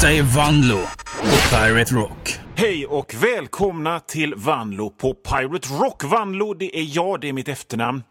Detta är Vanlo på Pirate Rock. Hej och välkomna till Vanlo på Pirate Rock. Vanlo, det är jag, det är mitt efternamn.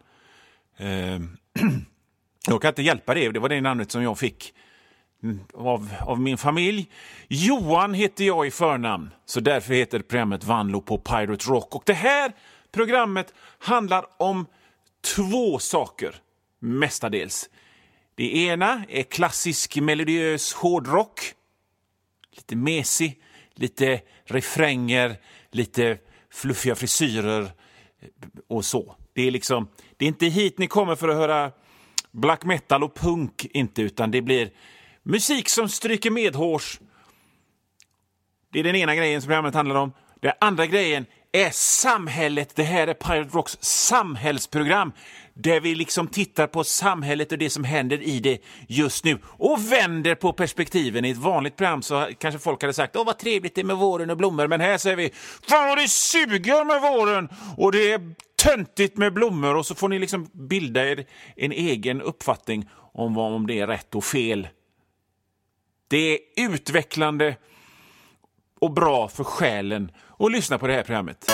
Jag kan inte hjälpa det var det namnet som jag fick av min familj. Johan heter jag i förnamn, så därför heter programmet Vanlo på Pirate Rock. Och det här programmet handlar om två saker, mestadels. Det ena är klassisk melodiös hårdrock. Lite mesig, lite refränger, lite fluffiga frisyrer och så. Det är inte hit ni kommer för att höra black metal och punk, inte, utan det blir musik som stryker medhårs. Det är den ena grejen som programmet handlar om. Den andra grejen är samhället. Det här är Pirate Rocks samhällsprogram, där vi tittar på samhället och det som händer i det just nu och vänder på perspektiven. I ett vanligt program så kanske folk hade sagt: vad trevligt det är med våren och blommor. Men här säger vi: fan vad det suger med våren och det är töntigt med blommor. Och så får ni bilda er en egen uppfattning om det är rätt och fel. Det är utvecklande och bra för själen att lyssna på det här programmet.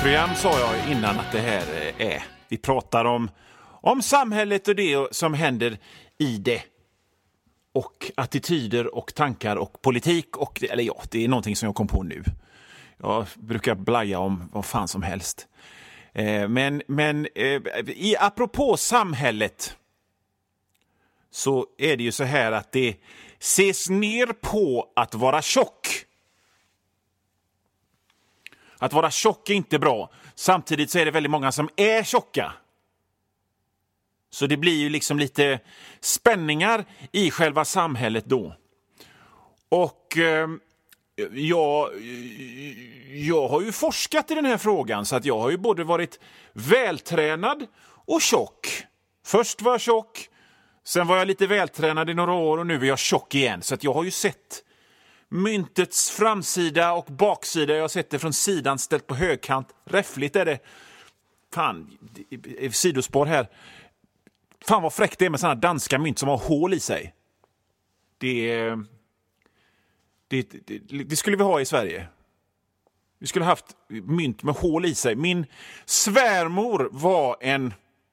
tv-program sa jag innan att det här är. Vi pratar om samhället och det som händer i det. Och attityder och tankar och politik. Och det är någonting som jag kom på nu. Jag brukar blaja om vad fan som helst. Men apropå samhället så är det ju så här att det ses ner på att vara tjock. Att vara tjock är inte bra. Samtidigt så är det väldigt många som är tjocka. Så det blir ju liksom lite spänningar i själva samhället då. Och jag har ju forskat i den här frågan, så att jag har ju både varit vältränad och tjock. Först var jag tjock, sen var jag lite vältränad i några år och nu är jag tjock igen. Så att jag har ju sett myntets framsida och baksida. Jag har sett det från sidan ställt på högkant. Räffligt är det. Fan, sidospår här. Fan vad fräckt det är med sådana danska mynt som har hål i sig. Det skulle vi ha i Sverige. Vi skulle haft mynt med hål i sig. Min svärmor var en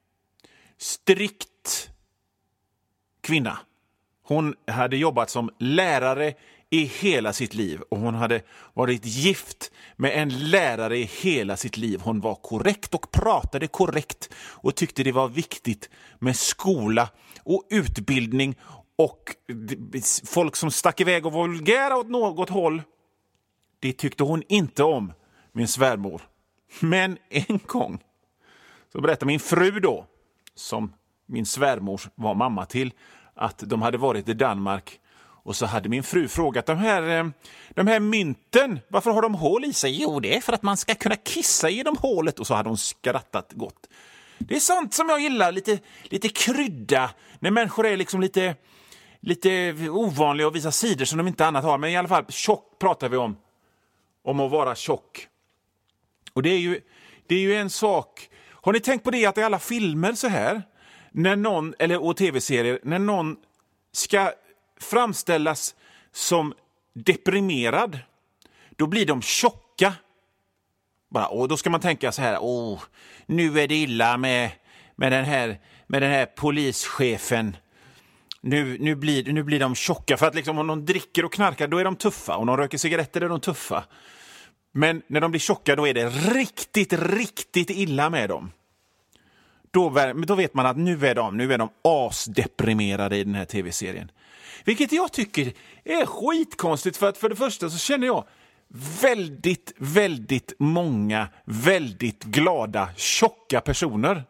strikt kvinna. Hon hade jobbat som lärare i hela sitt liv. Och hon hade varit gift med en lärare i hela sitt liv. Hon var korrekt och pratade korrekt. Och tyckte det var viktigt med skola och utbildning. Och folk som stack iväg och vulgära åt något håll. Det tyckte hon inte om, min svärmor. Men en gång så berättade min fru då, som min svärmor var mamma till, att de hade varit i Danmark. Och så hade min fru frågat de här mynten, varför har de hål i sig? Jo, det är för att man ska kunna kissa genom hålet. Och så hade hon skrattat gott. Det är sånt som jag gillar, lite krydda. När människor är liksom lite ovanliga och visar sidor som de inte annat har. Men i alla fall, tjock pratar vi om att vara tjock. Och det är ju en sak. Har ni tänkt på det att i alla filmer så här, när någon, och tv-serier, när någon ska framställas som deprimerad, då blir de tjocka. Och då ska man tänka så här, nu är det illa med den här polischefen. Nu blir de tjocka. För att liksom, om de dricker och knarkar, då är de tuffa. Om de röker cigaretter är de tuffa. Men när de blir tjocka, då är det riktigt, riktigt illa med dem. Då vet man att nu är de asdeprimerade i den här tv-serien. Vilket jag tycker är skitkonstigt. För att för det första så känner jag väldigt, väldigt många väldigt glada, tjocka personer.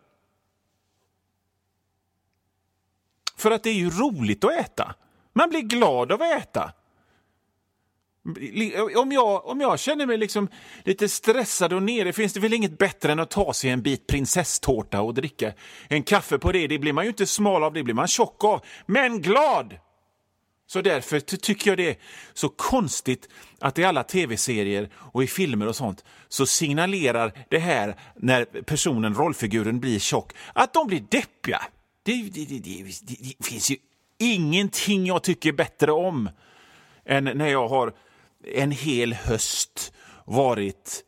För att det är ju roligt att äta. Man blir glad av att äta. Om jag känner mig liksom lite stressad och nere, finns det väl inget bättre än att ta sig en bit prinsesstårta och dricka en kaffe på det. Det blir man ju inte smal av, det blir man tjock av. Men glad! Så därför tycker jag det är så konstigt att i alla tv-serier och i filmer och sånt så signalerar det här när rollfiguren blir tjock, att de blir deppiga. Det finns ju ingenting jag tycker bättre om än när jag har en hel höst varit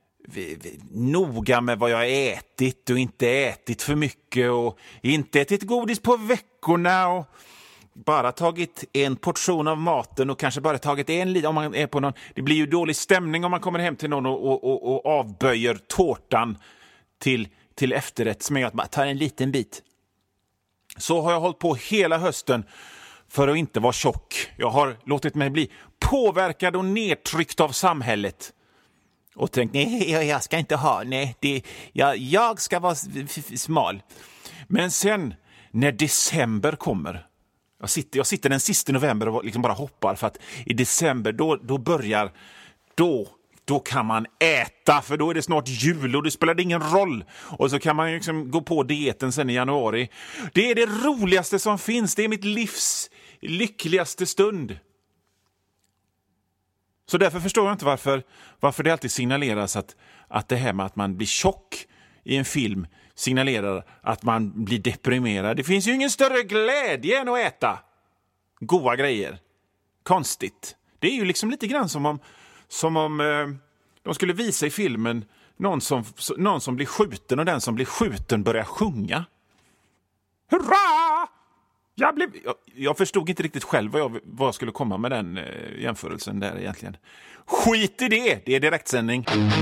noga med vad jag ätit och inte ätit för mycket och inte ätit godis på veckorna och bara tagit en portion av maten och kanske bara tagit en liten, om man är på någon. Det blir ju dålig stämning om man kommer hem till någon och avböjer tårtan till efterrätt med att man tar en liten bit. Så har jag hållit på hela hösten för att inte vara tjock. Jag har låtit mig bli påverkad och nedtryckt av samhället. Och tänkt, nej, jag ska inte ha, jag ska vara smal. Men sen, när december kommer, jag sitter den sista november och liksom bara hoppar, för att i december, då kan man äta, för då är det snart jul och det spelar ingen roll. Och så kan man liksom gå på dieten sen i januari. Det är det roligaste som finns. Det är mitt livs lyckligaste stund. Så därför förstår jag inte varför det alltid signaleras att det här med att man blir tjock i en film signalerar att man blir deprimerad. Det finns ju ingen större glädje än att äta goda grejer. Konstigt. Det är ju liksom lite grann som om de skulle visa i filmen någon som blir skjuten och den som blir skjuten börjar sjunga. Hurra! Jag förstod inte riktigt själv vad jag skulle komma med den jämförelsen där egentligen. Skit i det! Det är direktsändning.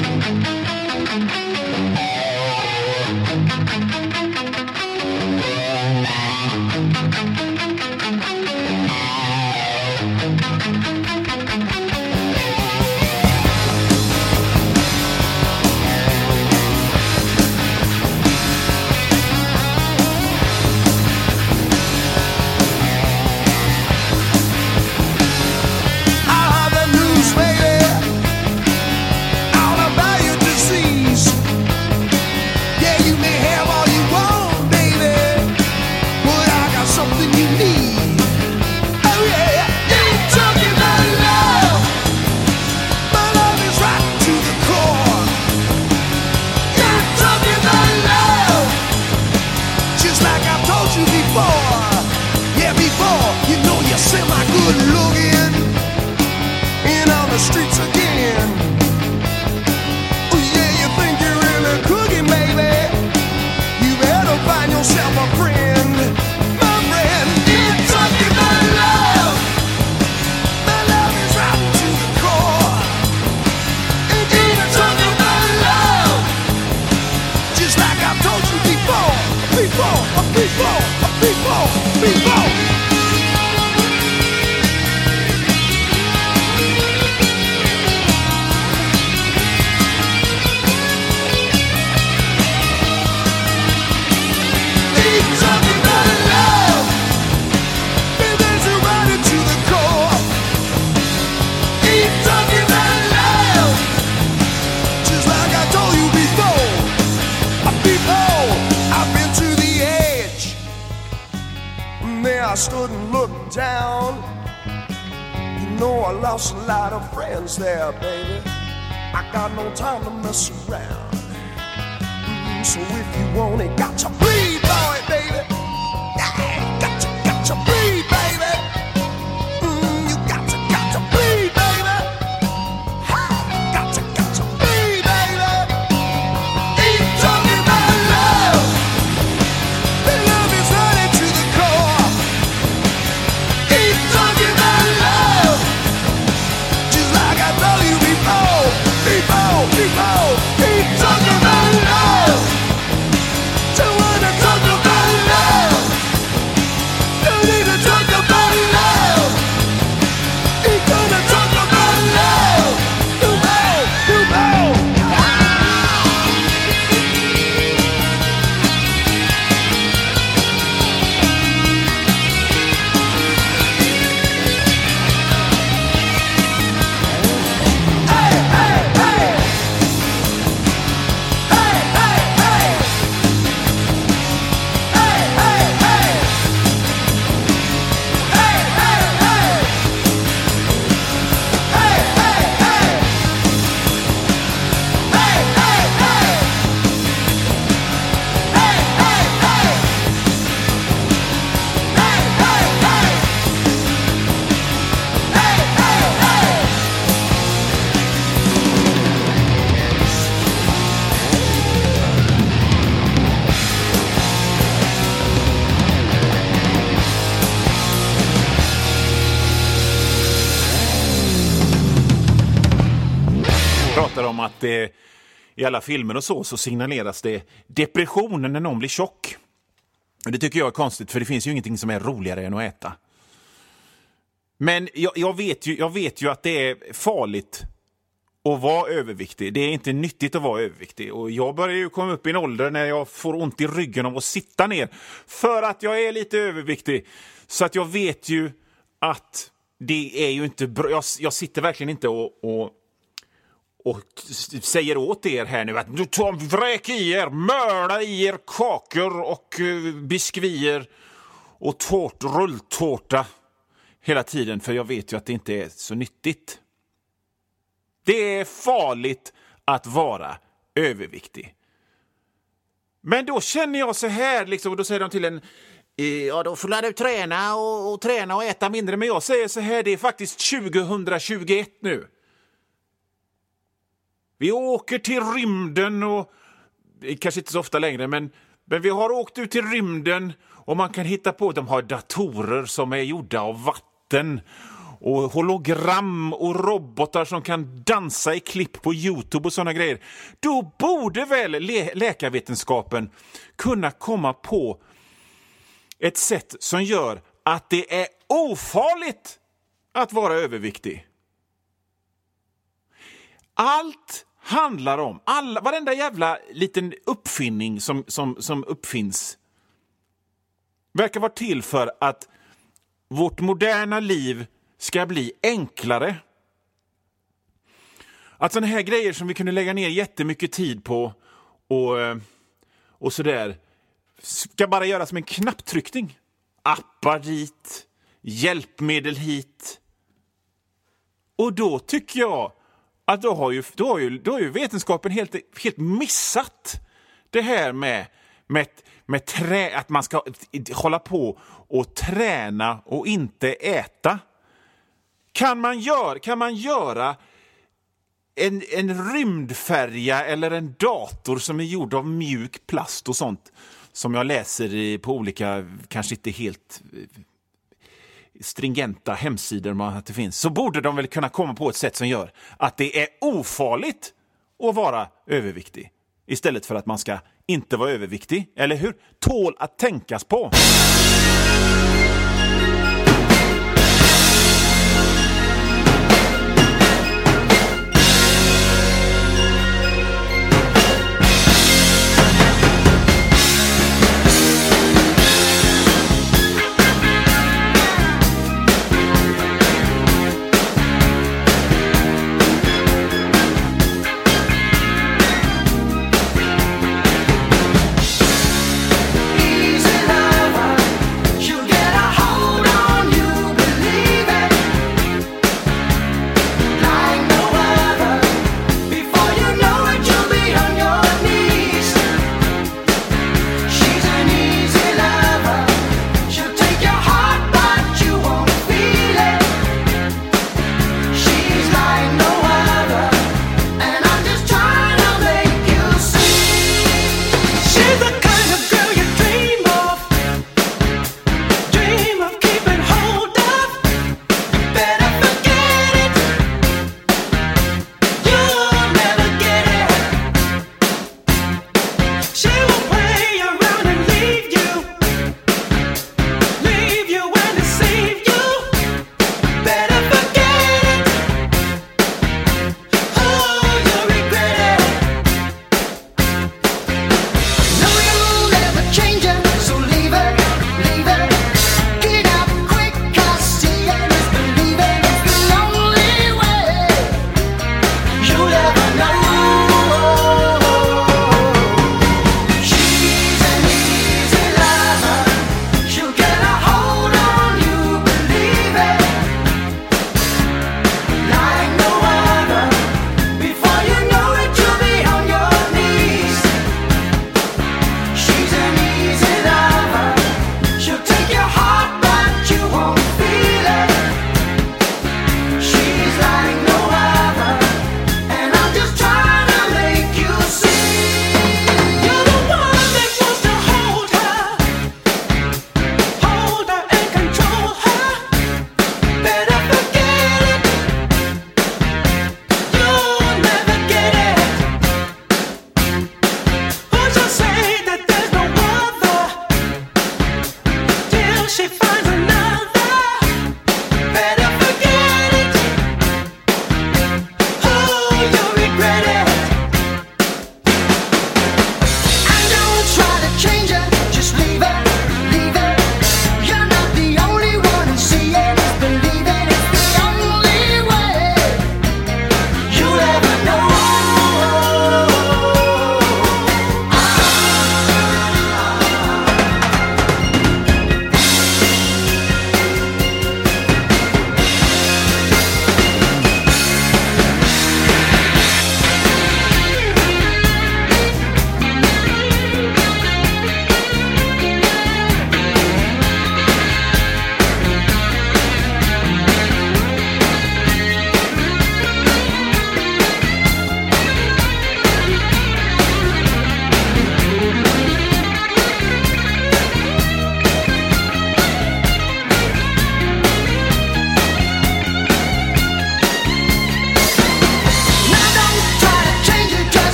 stood and looked down. You know I lost a lot of friends there, baby. I got no time to mess around. So if you want it, got to bleed, boy, baby. Yeah, got to bleed, baby. You got to bleed, baby. Got to bleed, baby. Ain't talking about love. The love is running to the core. Ain't talking about love. Just like I told you before. Ain't talking about love. Don't wanna talk about love. Don't need to talk about love. Ain't gonna talk about love. You know. Pratar om att i alla filmer och så signaleras det depressionen när någon blir tjock. Och det tycker jag är konstigt, för det finns ju ingenting som är roligare än att äta. Men jag vet ju att det är farligt att vara överviktig. Det är inte nyttigt att vara överviktig. Och jag börjar ju komma upp i en ålder när jag får ont i ryggen av att sitta ner. För att jag är lite överviktig. Så att jag vet ju att det är ju inte bra. Jag sitter verkligen inte och säger åt er här nu att du vräk i er, mörda i er kakor och biskvier och rulltårta hela tiden, för jag vet ju att det inte är så nyttigt. Det är farligt att vara överviktig. Men då känner jag så här, liksom, och då säger de till en, ja, då får du träna och träna och äta mindre. Men jag säger så här, det är faktiskt 2021 nu. Vi åker till rymden och... Kanske inte så ofta längre, men vi har åkt ut till rymden och man kan hitta på att de har datorer som är gjorda av vatten och hologram och robotar som kan dansa i klipp på YouTube och såna grejer. Då borde väl läkarvetenskapen kunna komma på ett sätt som gör att det är ofarligt att vara överviktig. Allt handlar om, varenda jävla liten uppfinning som uppfinns verkar vara till för att vårt moderna liv ska bli enklare. Att sådana här grejer som vi kunde lägga ner jättemycket tid på och sådär ska bara göras med en knapptryckning. Appar dit, hjälpmedel hit. Och då tycker jag att då har ju vetenskapen helt missat det här med att man ska hålla på och träna och inte äta. Kan man göra en rymdfärja eller en dator som är gjord av mjuk plast och sånt som jag läser på olika, kanske inte helt stringenta hemsidor att det finns, så borde de väl kunna komma på ett sätt som gör att det är ofarligt att vara överviktig istället för att man ska inte vara överviktig, eller hur? Tål att tänkas på.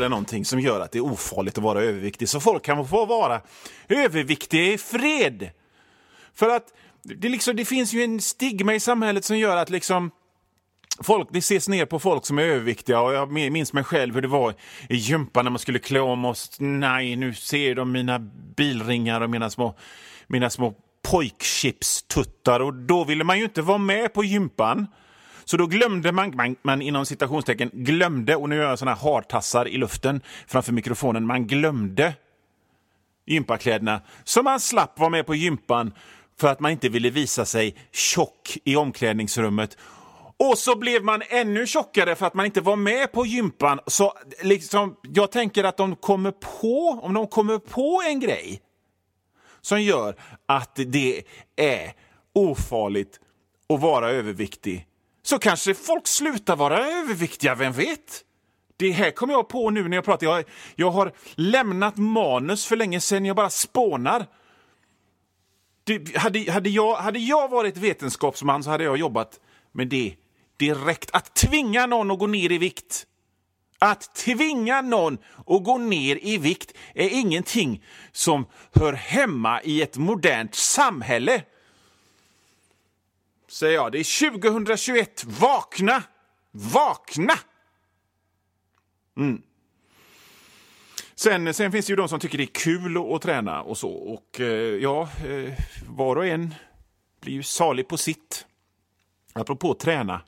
eller någonting som gör att det är ofarligt att vara överviktig. Så folk kan få vara överviktiga i fred. För att det finns ju en stigma i samhället som gör att liksom det ses ner på folk som är överviktiga. Och jag minns mig själv hur det var i gympan när man skulle klä om oss. Nej, nu ser de mina bilringar och mina små pojkchipstuttar. Och då ville man ju inte vara med på gympan. Så då glömde man inom citationstecken glömde, och nu gör jag såna här hartassar i luften framför mikrofonen, man glömde gympakläderna. Så man slapp vara med på gympan för att man inte ville visa sig tjock i omklädningsrummet. Och så blev man ännu tjockare för att man inte var med på gympan. Så liksom, jag tänker att om de kommer på en grej som gör att det är ofarligt att vara överviktig, så kanske folk slutar vara överviktiga, vem vet? Det här kommer jag på nu när jag pratar. Jag har lämnat manus för länge sedan, jag bara spånar. Hade jag varit vetenskapsman så hade jag jobbat med det direkt. Att tvinga någon att gå ner i vikt. Att tvinga någon att gå ner i vikt är ingenting som hör hemma i ett modernt samhälle. Säger jag, det är 2021. Vakna! Vakna! Sen finns det ju de som tycker det är kul att träna och så. Och var och en blir ju salig på sitt. Apropå träna.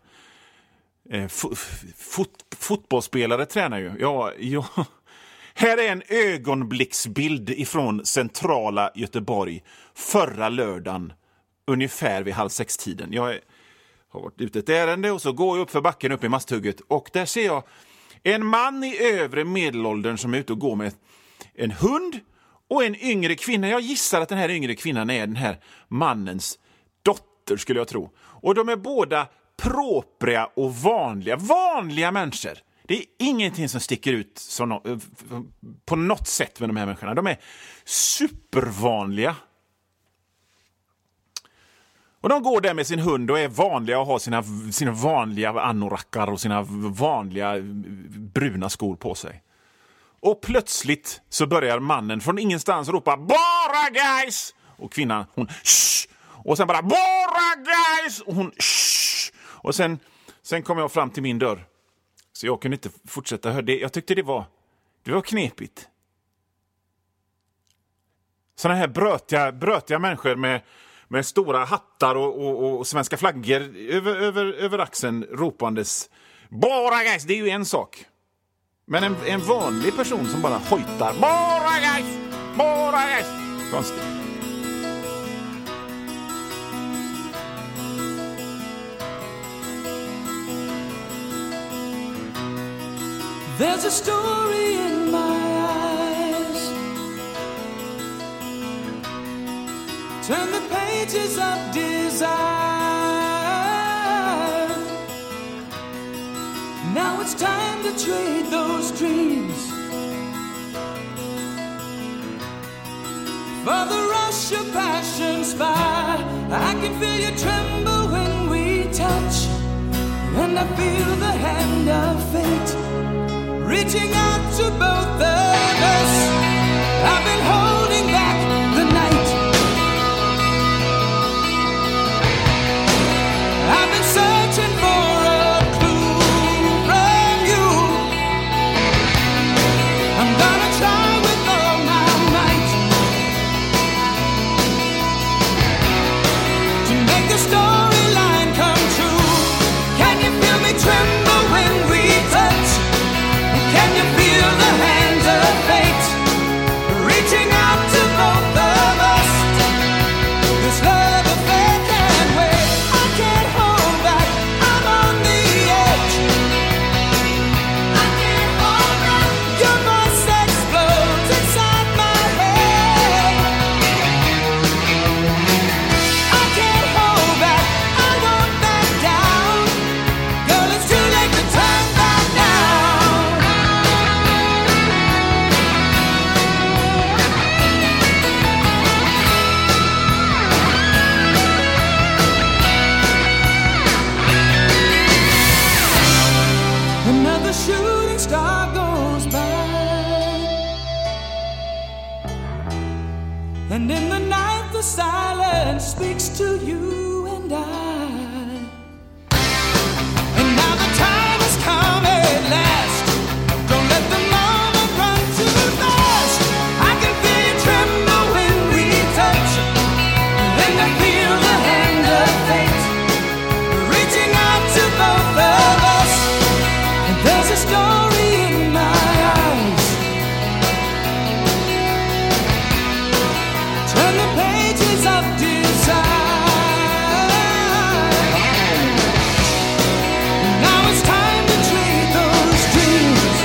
Fotbollsspelare tränar ju. Ja. Här är en ögonblicksbild ifrån centrala Göteborg förra lördagen. Ungefär vid 5:30. Jag har varit ute ett ärende och så går jag upp för backen upp i Masthugget. Och där ser jag en man i övre medelåldern som är ute och går med en hund och en yngre kvinna. Jag gissar att den här yngre kvinnan är den här mannens dotter, skulle jag tro. Och de är båda propria och vanliga människor. Det är ingenting som sticker ut på något sätt med de här människorna. De är supervanliga. Och de går där med sin hund och är vanliga och har sina vanliga anorackar och sina vanliga bruna skor på sig. Och plötsligt så börjar mannen från ingenstans ropa "Bara guys!" Och kvinnan, hon "Shh!" Och sen bara "Bara guys!" Och hon "Shh!" Och sen kom jag fram till min dörr. Så jag kunde inte fortsätta höra det. Jag tyckte det var knepigt. Såna här brötiga människor med stora hattar och svenska flaggor över axeln ropandes "Bara guys!" Det är ju en sak. Men en vanlig person som bara hojtar "Bara guys! Bara guys!" Konstigt. There's a story in my eyes. Turn the pages of desire. Now it's time to trade those dreams for the rush of passion's fire. I can feel you tremble when we touch, and I feel the hand of fate reaching out to both of us. I've been holding back the night. I've been searching for a clue from you. I'm gonna try with all my might to make the storyline come true. Can you feel me tremble when we touch? Can you feel the hands of fate And in the night the silence speaks to you and I. And now the time has come at last. Don't let the moment run too fast. I can feel you tremble when we touch. And I feel the hand of fate reaching out to both of us. And there's a story in my eyes. Turn the pages of desire. Now it's time to trade those dreams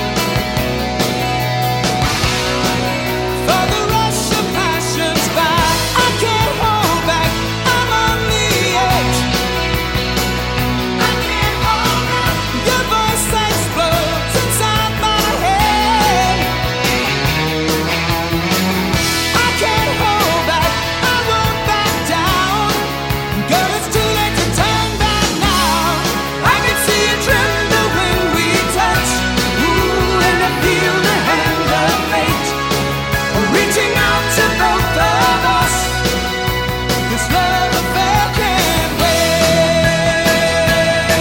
for the rush of passions by. I can't hold back, I'm on the edge. I can't hold back. Your voice explodes inside my head. I can't hold back, I won't back down. Girl, it's too late to turn back now. I can see you tremble when we touch. Ooh, and I feel the hand of fate reaching out to both of us. This love affair can't wait.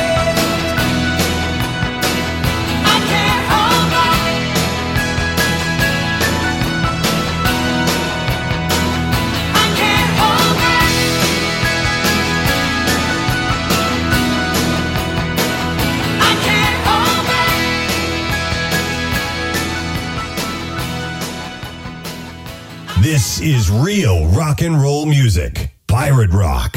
I can't hold back. I can't hold back. I can't hold back. This is real rock and roll music. Pirate Rock.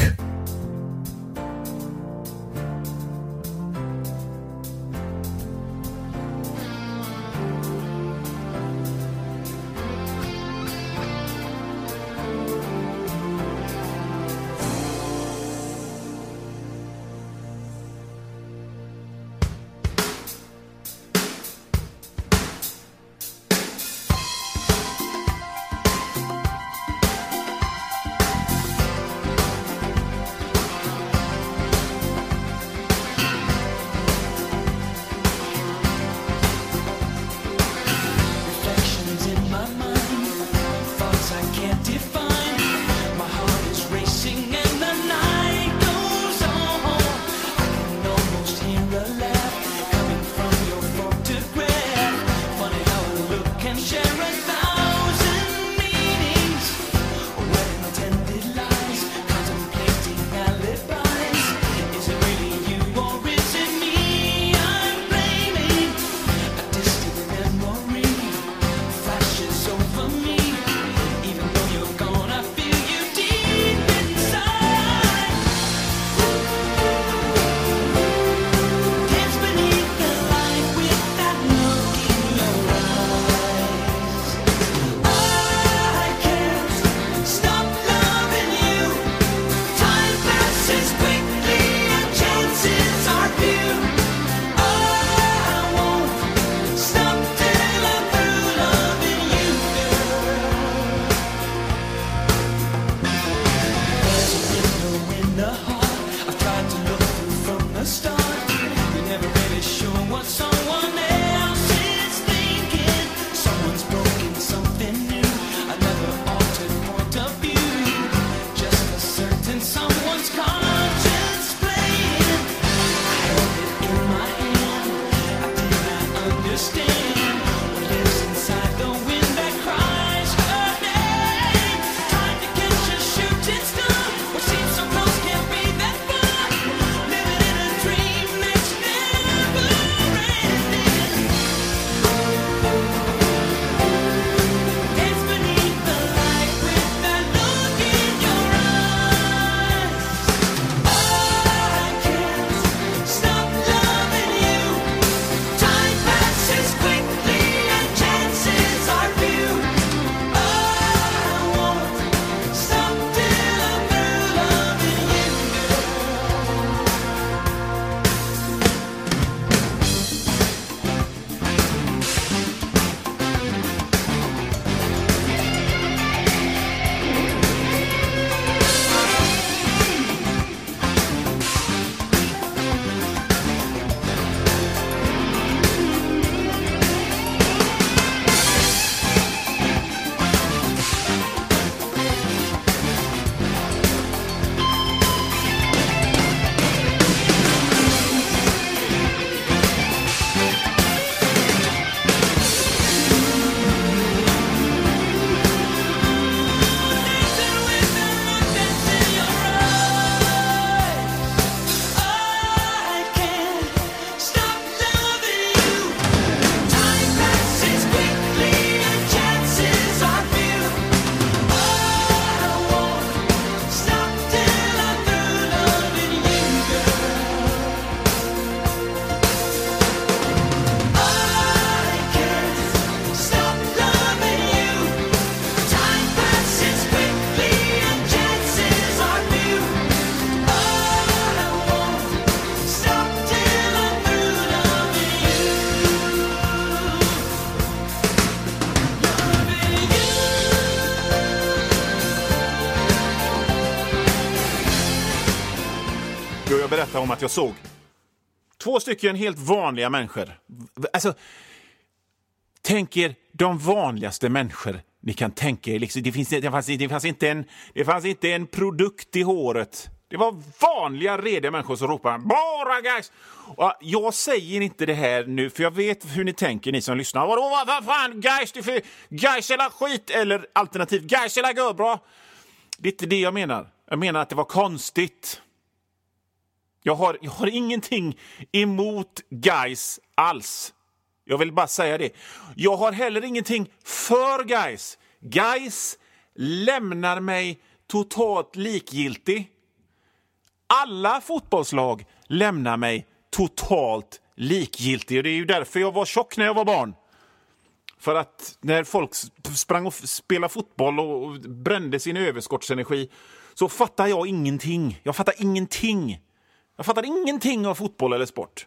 berätta om att jag såg 2 stycken helt vanliga människor. Alltså, tänk er de vanligaste människor ni kan tänka er. Liksom, det fanns inte en produkt i håret. Det var vanliga, rediga människor som ropade bara guys. Och jag säger inte det här nu, för jag vet hur ni tänker, ni som lyssnar. Vad fan, guys, det är för guys eller skit, eller alternativ guys eller går bra. Det är inte det jag menar. Jag menar att det var konstigt. Jag har ingenting emot guys alls. Jag vill bara säga det. Jag har heller ingenting för guys. Guys lämnar mig totalt likgiltig. Alla fotbollslag lämnar mig totalt likgiltig. Och det är ju därför jag var tjock när jag var barn. För att när folk sprang och spelade fotboll och brände sin överskottsenergi, så fattar jag ingenting. Jag fattar ingenting av fotboll eller sport.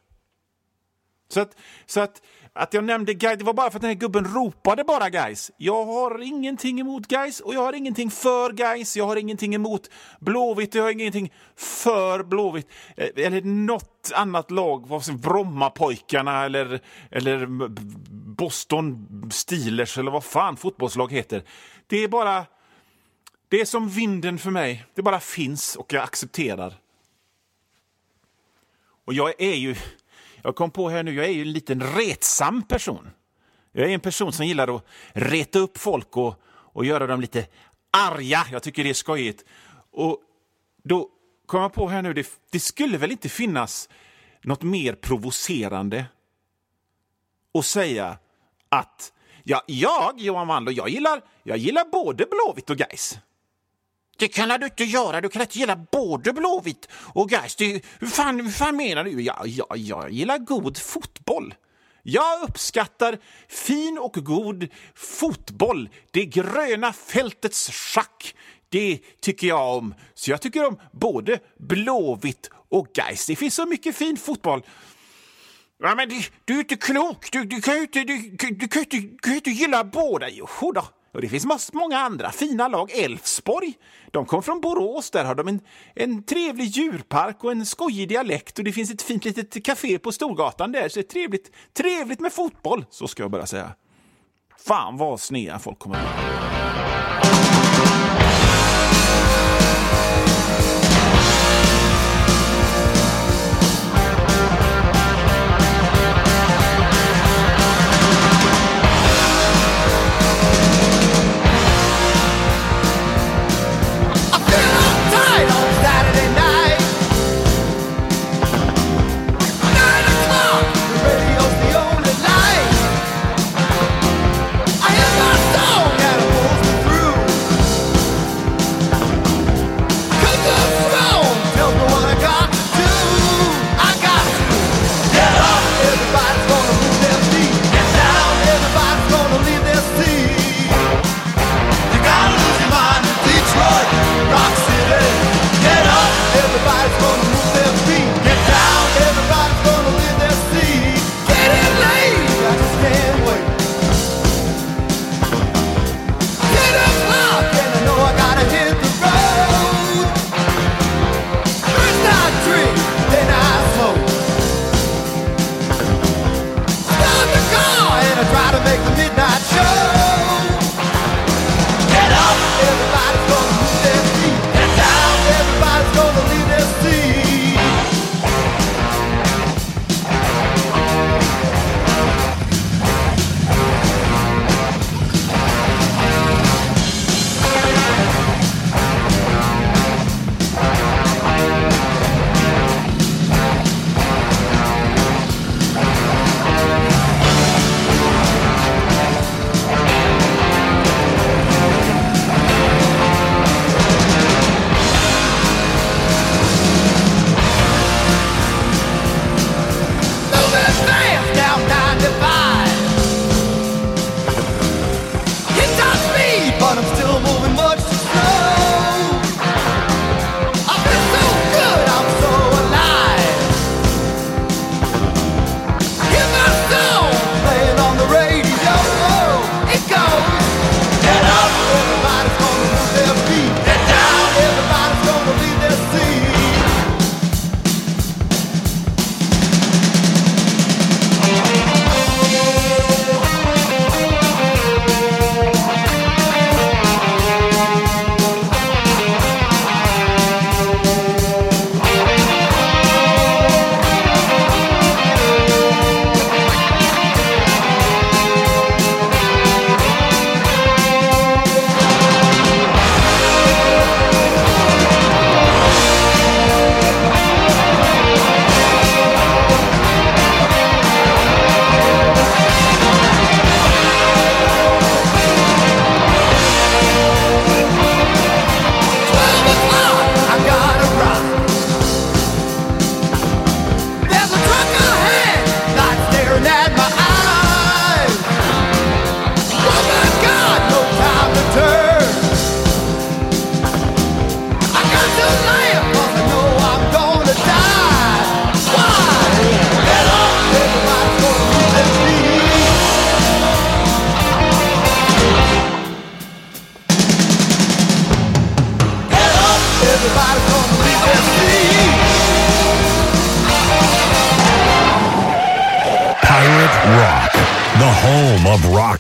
Så att jag nämnde guys, det var bara för att den här gubben ropade bara guys. Jag har ingenting emot guys och jag har ingenting för guys. Jag har ingenting emot Blåvitt och jag har ingenting för Blåvitt. Eller något annat lag, vad som Brommapojkarna eller Boston Steelers eller vad fan fotbollslag heter. Det är som vinden för mig. Det bara finns och jag accepterar. Och jag kom på här nu, jag är ju en liten retsam person. Jag är en person som gillar att reta upp folk och göra dem lite arga. Jag tycker det är skojigt. Och då kom jag på här nu, det skulle väl inte finnas något mer provocerande att säga att Johan Wandlo, jag gillar både Blåvitt och Gais. Det kan du inte göra. Du kan inte gilla både Blåvitt och Gais. Hur fan menar du? Jag gillar god fotboll. Jag uppskattar fin och god fotboll. Det gröna fältets schack. Det tycker jag om. Så jag tycker om både Blåvitt och Gais. Det finns så mycket fin fotboll. Ja, men du är inte klok. Du kan ju inte gilla båda. Jo då. Och det finns många andra fina lag. Elfsborg, de kom från Borås. Där har de en trevlig djurpark och en skojig dialekt. Och det finns ett fint litet café på Storgatan där. Så det är trevligt med fotboll, så ska jag bara säga. Fan vad snea folk kommer med.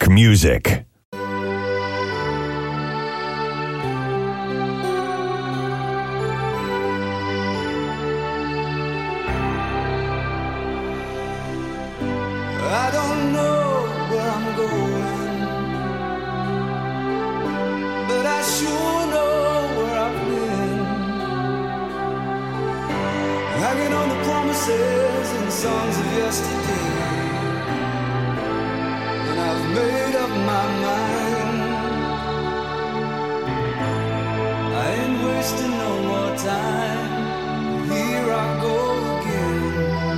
Rock music. I don't know where I'm going, but I sure know where I've been. Hanging on the promises and songs of yesterday, and I've made up my mind. I ain't wasting no more time. Here I go again.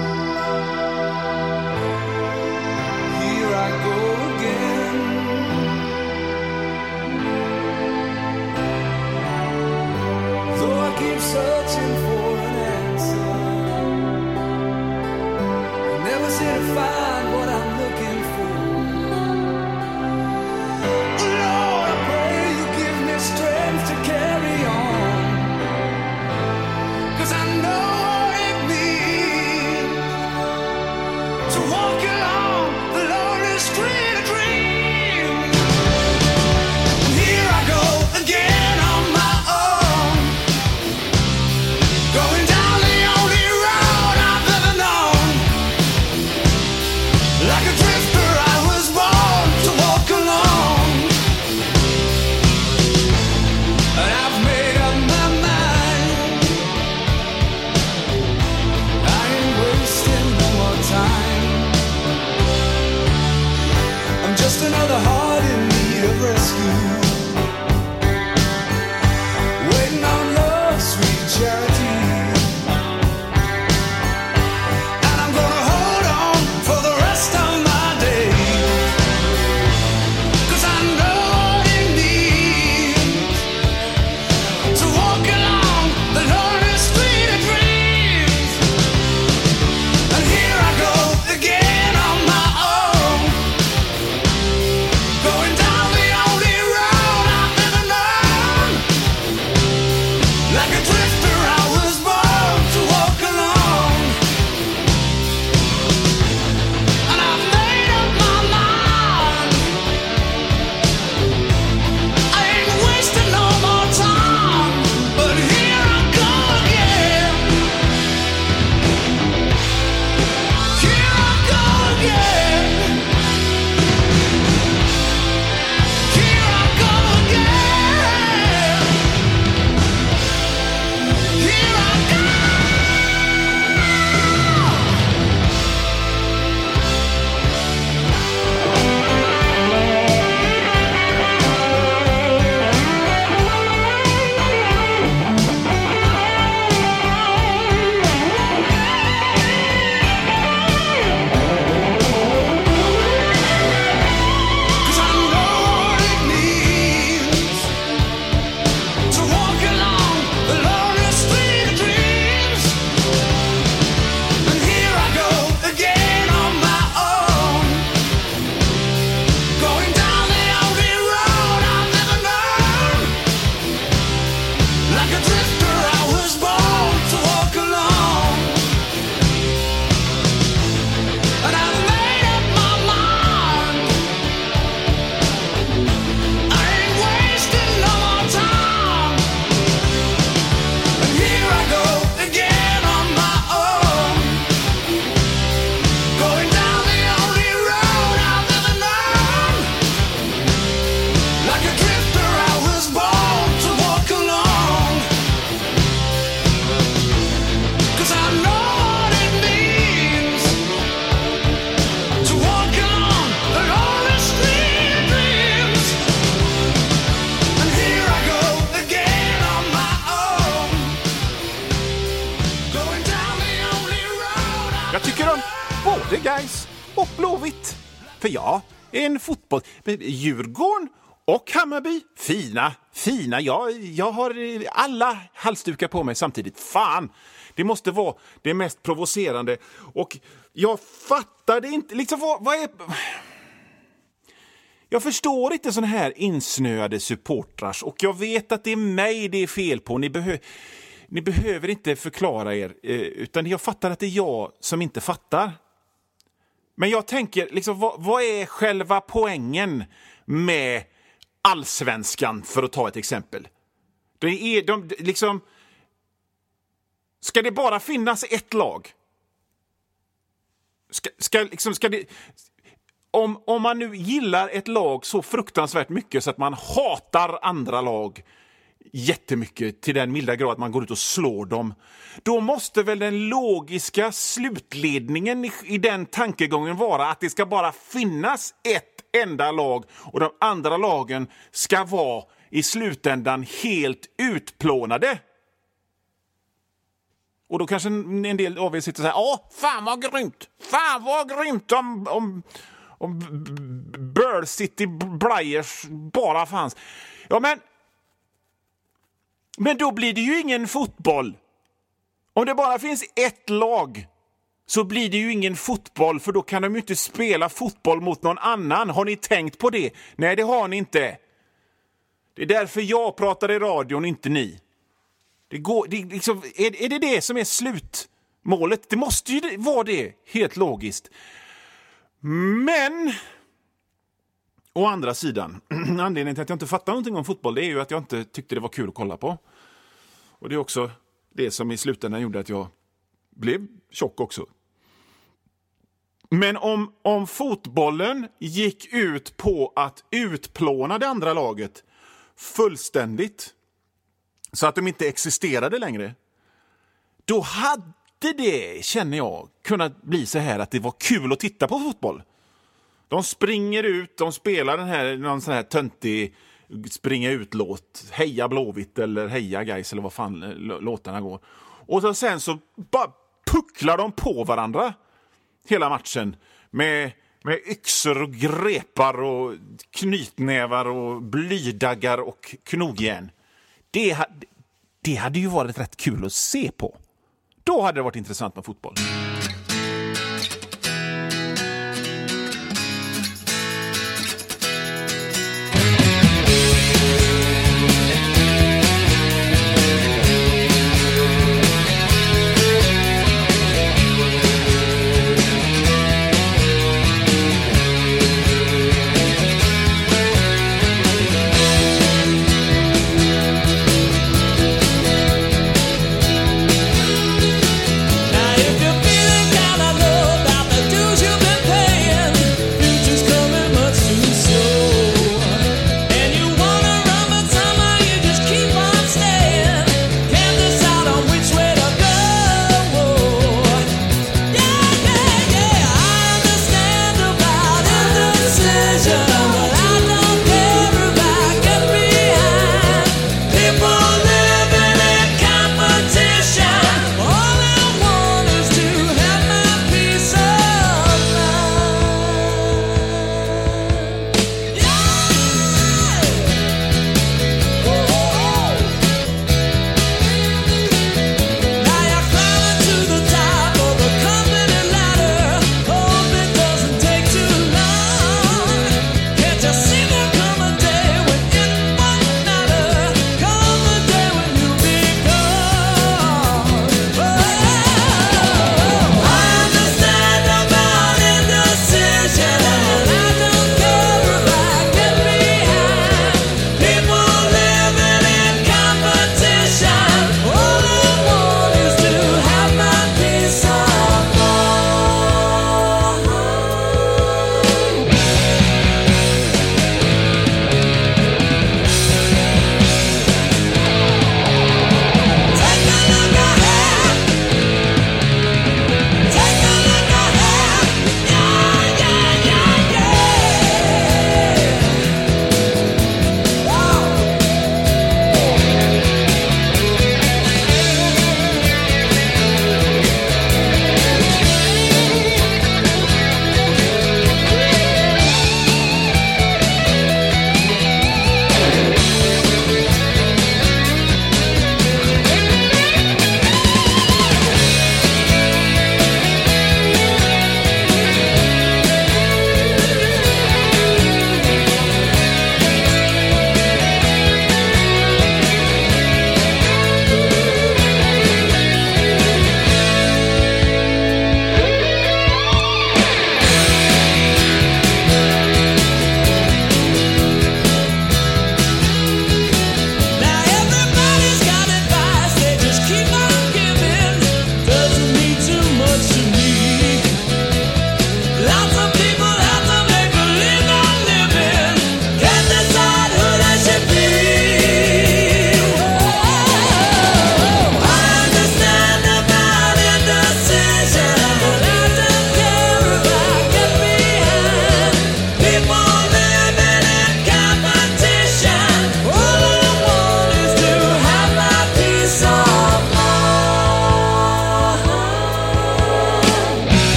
Here I go again. Though I keep searching for an answer, I never seem to find what I'm looking for. Lord, I pray you give me strength to carry on, 'cause I know it means to walk along the lonely street of dreams. Here I go again on my own, going down the only road I've ever known. Like a drifter I was born to walk alone, and I've made up my mind. I ain't wasting no more time. I'm just another heart in need of rescue, waiting on love's sweet charity. And I'm gonna hold on for the rest of my days, 'cause I know it means to walk along the lonely street of dreams. And here I go again on my own, going down the only road I've ever known. Like a drifter I was born to walk alone, and I've made up my mind. I ain't wasting no more time, but here I go again. Here I go again. Here I go again. Here I go. Cause I know what it means to walk along the lonely street of dreams. And here I go again on my own, going down the only road I've ever known. Like a drifter I was born to walk alone, and I've made up my mind. I ain't wasting no more time. And here I go again on my own, going down the only road I've ever known. Like a drifter I was born to walk alone, 'cause I know what it means to walk along the lonely street of dreams. And here I go again on my own, going down the only road Jag tycker om både Gais och Blåvitt. För ja, en fotboll. Djurgården och Hammarby. Fina. Jag har alla halsdukar på mig samtidigt. Fan, det måste vara det mest provocerande. Och jag fattar det inte. Liksom, vad är... Jag förstår inte såna här insnöade supportrar. Och jag vet att det är mig det är fel på. Ni behöver inte förklara er. Utan jag fattar att det är jag som inte fattar. Men jag tänker, liksom, vad är själva poängen med allsvenskan, för att ta ett exempel? Ska det bara finnas ett lag? Om man nu gillar ett lag så fruktansvärt mycket så att man hatar andra lag jättemycket till den milda grad att man går ut och slår dem, då måste väl den logiska slutledningen i den tankegången vara att det ska bara finnas ett enda lag och de andra lagen ska vara i slutändan helt utplånade. Och då kanske en del av er sitter och säger: fan vad grymt om Bird City Blyers bara fanns. Ja, men då blir det ju ingen fotboll. Om det bara finns ett lag så blir det ju ingen fotboll, för då kan de ju inte spela fotboll mot någon annan. Har ni tänkt på det? Nej, det har ni inte. Det är därför jag pratar i radion, inte ni. Är det det som är slutmålet? Det måste ju vara det, helt logiskt. Men å andra sidan, anledningen till att jag inte fattar någonting om fotboll, det är ju att jag inte tyckte det var kul att kolla på. Och det är också det som i slutändan gjorde att jag blev tjock också. Men om fotbollen gick ut på att utplåna det andra laget fullständigt, så att de inte existerade längre, då hade det, känner jag, kunnat bli så här att det var kul att titta på fotboll. De springer ut, de spelar någon sån här töntig springa ut-låt, Heja Blåvitt eller Heja Gais eller vad fan låtarna går. Och sen så bara pucklar de på varandra hela matchen med yxor och grepar och knytnävar och blydaggar och knogjärn. Det hade ju varit rätt kul att se på. Då hade det varit intressant med fotboll. Now if you're feeling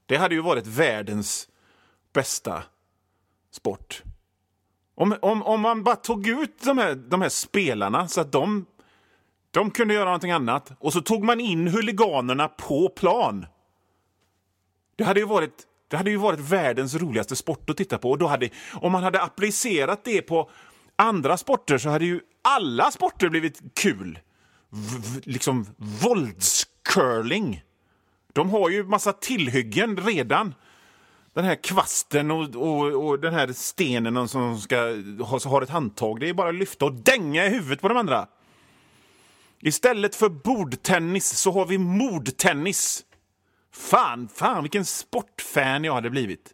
Det hade ju varit världens bästa sport. Om man bara tog ut de här spelarna så att de kunde göra någonting annat. Och så tog man in huliganerna på plan. Det hade ju varit världens roligaste sport att titta på. Och om man hade applicerat det på andra sporter så hade ju alla sporter blivit kul. Liksom våldscurling. De har ju massa tillhyggen redan. Den här kvasten och den här stenen som har ett handtag. Det är bara att lyfta och dänga i huvudet på de andra. Istället för bordtennis så har vi mordtennis. Fan, vilken sportfan jag hade blivit.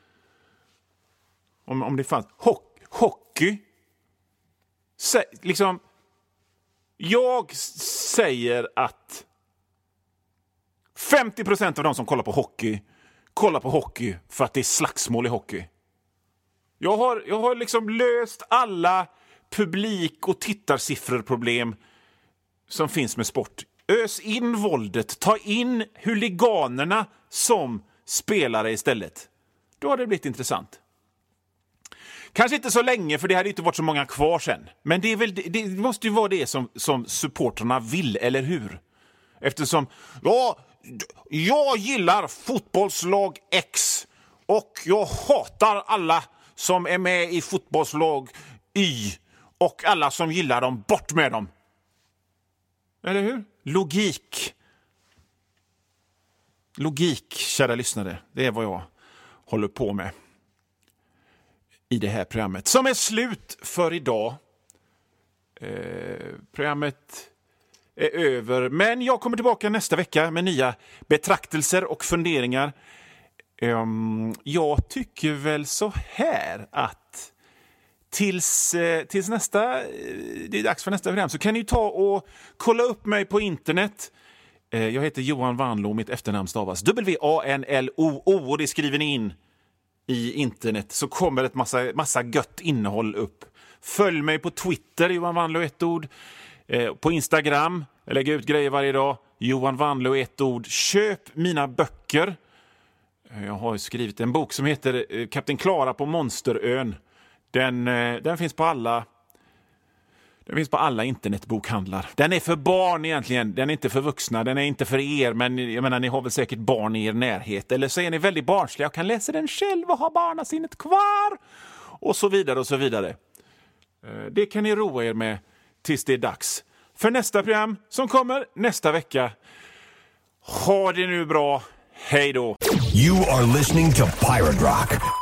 Om det fanns. Hockey. Liksom. Jag säger att 50% av de som kollar på hockey för att det är slagsmål i hockey. Jag har liksom löst alla publik- och tittarsiffrorproblem som finns med sport. Ös in våldet, ta in huliganerna som spelare istället. Då har det blivit intressant. Kanske inte så länge, för det hade inte varit så många kvar sen. Men det måste ju vara det som supporterna vill, eller hur? Eftersom jag gillar fotbollslag X och jag hatar alla som är med i fotbollslag Y och alla som gillar dem, bort med dem. Eller hur? Logik, kära lyssnare. Det är vad jag håller på med i det här programmet. Som är slut för idag. Programmet är över. Men jag kommer tillbaka nästa vecka med nya betraktelser och funderingar. Jag tycker väl så här att tills nästa, det är dags för nästa program, så kan ni ta och kolla upp mig på internet. Jag heter Johan Vanlo, mitt efternamn stavas WANLOO, och det skriver ni in i internet så kommer ett massa gött innehåll upp. Följ mig på Twitter, Johan Vanlo, ett ord. På Instagram, jag lägger ut grejer varje dag. Johan Vanlo, ett ord. Köp mina böcker. Jag har skrivit en bok som heter Kapten Klara på Monsterön. Den finns på alla. Den finns på alla internetbokhandlar. Den är för barn egentligen. Den är inte för vuxna. Den är inte för er. Men jag menar, ni har väl säkert barn i er närhet. Eller så är ni väldigt barnsliga. Jag kan läsa den själv och ha barnasinnet kvar. Och så vidare och så vidare. Det kan ni roa er med tills det är dags för nästa program som kommer nästa vecka. Ha det nu bra. Hej då. You are listening to Pirate Rock.